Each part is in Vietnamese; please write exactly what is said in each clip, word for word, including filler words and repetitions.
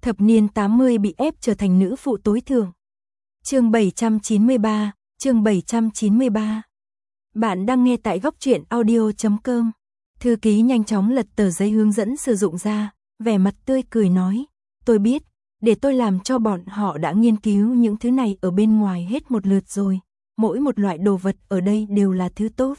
thập niên tám mươi bị ép trở thành nữ phụ tối thượng. Chương bảy trăm chín mươi ba, chương bảy trăm chín mươi ba. Bạn đang nghe tại góc truyện audio chấm com. Thư ký nhanh chóng lật tờ giấy hướng dẫn sử dụng ra, vẻ mặt tươi cười nói, tôi biết, để tôi làm cho bọn họ đã nghiên cứu những thứ này ở bên ngoài hết một lượt rồi, mỗi một loại đồ vật ở đây đều là thứ tốt.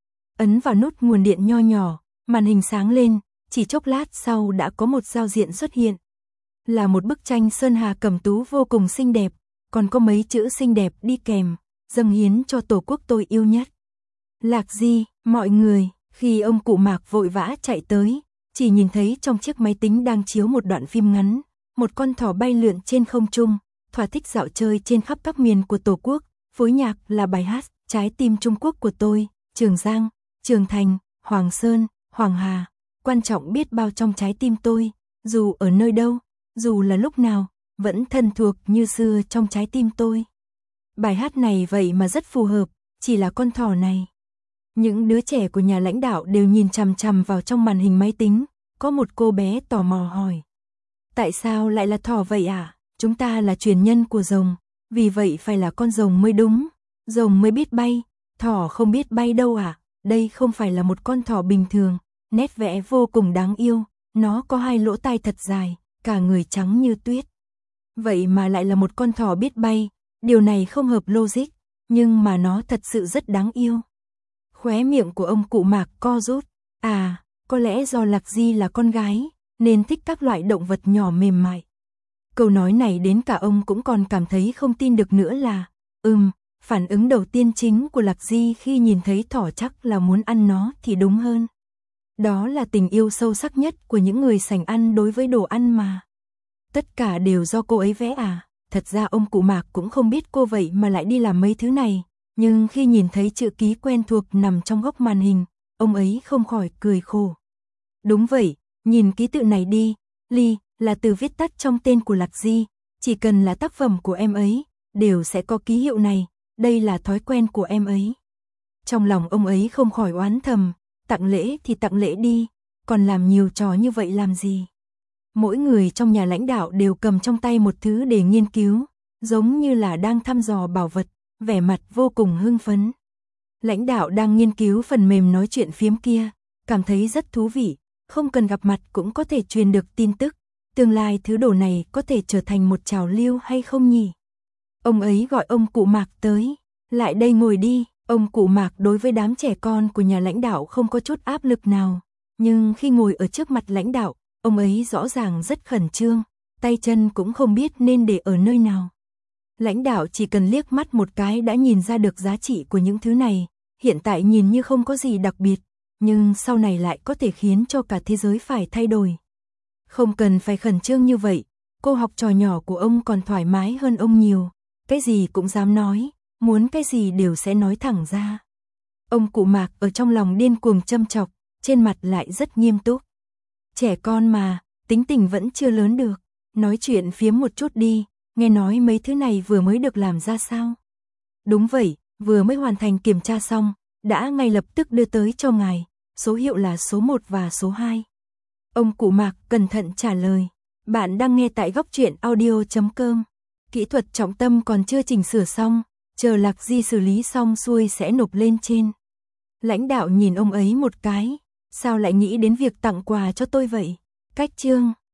Ấn vào nút nguồn điện nho nhỏ, màn hình sáng lên, chỉ chốc lát sau đã có một giao diện xuất hiện. Là một bức tranh sơn hà cẩm tú vô cùng xinh đẹp, còn có mấy chữ xinh đẹp đi kèm, dâng hiến cho tổ quốc tôi yêu nhất. Lạc Di, mọi người, khi ông cụ Mạc vội vã chạy tới, chỉ nhìn thấy trong chiếc máy tính đang chiếu một đoạn phim ngắn, một con thỏ bay lượn trên không trung, thỏa thích dạo chơi trên khắp các miền của tổ quốc, phối nhạc là bài hát Trái tim Trung Quốc của tôi, Trường Giang, Trường Thành, Hoàng Sơn, Hoàng Hà, quan trọng biết bao trong trái tim tôi, dù ở nơi đâu, dù là lúc nào, vẫn thân thuộc như xưa trong trái tim tôi. Bài hát này vậy mà rất phù hợp, chỉ là con thỏ này. Những đứa trẻ của nhà lãnh đạo đều nhìn chằm chằm vào trong màn hình máy tính, có một cô bé tò mò hỏi. Tại sao lại là thỏ vậy ạ? À? Chúng ta là truyền nhân của rồng, vì vậy phải là con rồng mới đúng, rồng mới biết bay, thỏ không biết bay đâu ạ. À? Đây không phải là một con thỏ bình thường, nét vẽ vô cùng đáng yêu, nó có hai lỗ tai thật dài, cả người trắng như tuyết. Vậy mà lại là một con thỏ biết bay, điều này không hợp logic, nhưng mà nó thật sự rất đáng yêu. Khóe miệng của ông cụ Mạc co rút, à, có lẽ do Lạc Di là con gái, nên thích các loại động vật nhỏ mềm mại. Câu nói này đến cả ông cũng còn cảm thấy không tin được nữa là, ừm, phản ứng đầu tiên chính của Lạc Di khi nhìn thấy thỏ chắc là muốn ăn nó thì đúng hơn. Đó là tình yêu sâu sắc nhất của những người sành ăn đối với đồ ăn mà. Tất cả đều do cô ấy vẽ à, thật ra ông cụ Mạc cũng không biết cô vậy mà lại đi làm mấy thứ này, nhưng khi nhìn thấy chữ ký quen thuộc nằm trong góc màn hình, ông ấy không khỏi cười khổ. Đúng vậy, nhìn ký tự này đi, Ly là từ viết tắt trong tên của Lạc Di, chỉ cần là tác phẩm của em ấy, đều sẽ có ký hiệu này, đây là thói quen của em ấy. Trong lòng ông ấy không khỏi oán thầm, tặng lễ thì tặng lễ đi, còn làm nhiều trò như vậy làm gì? Mỗi người trong nhà lãnh đạo đều cầm trong tay một thứ để nghiên cứu, giống như là đang thăm dò bảo vật, vẻ mặt vô cùng hưng phấn. Lãnh đạo đang nghiên cứu phần mềm nói chuyện phiếm kia, cảm thấy rất thú vị, không cần gặp mặt cũng có thể truyền được tin tức, tương lai thứ đồ này có thể trở thành một trào lưu hay không nhỉ? Ông ấy gọi ông cụ Mạc tới, lại đây ngồi đi. Ông cụ Mạc đối với đám trẻ con của nhà lãnh đạo không có chút áp lực nào, nhưng khi ngồi ở trước mặt lãnh đạo, ông ấy rõ ràng rất khẩn trương, tay chân cũng không biết nên để ở nơi nào. Lãnh đạo chỉ cần liếc mắt một cái đã nhìn ra được giá trị của những thứ này, hiện tại nhìn như không có gì đặc biệt, nhưng sau này lại có thể khiến cho cả thế giới phải thay đổi. Không cần phải khẩn trương như vậy, cô học trò nhỏ của ông còn thoải mái hơn ông nhiều, cái gì cũng dám nói, muốn cái gì đều sẽ nói thẳng ra. Ông cụ Mạc ở trong lòng điên cuồng châm chọc, trên mặt lại rất nghiêm túc. Trẻ con mà, tính tình vẫn chưa lớn được, nói chuyện phiếm một chút đi, nghe nói mấy thứ này vừa mới được làm ra sao? Đúng vậy, vừa mới hoàn thành kiểm tra xong, đã ngay lập tức đưa tới cho ngài, số hiệu là số một và số hai. Ông cụ Mạc cẩn thận trả lời, bạn đang nghe tại góc truyện audio chấm com. Kỹ thuật trọng tâm còn chưa chỉnh sửa xong, chờ Lạc Di xử lý xong xuôi sẽ nộp lên trên. Lãnh đạo nhìn ông ấy một cái, sao lại nghĩ đến việc tặng quà cho tôi vậy? Cách chương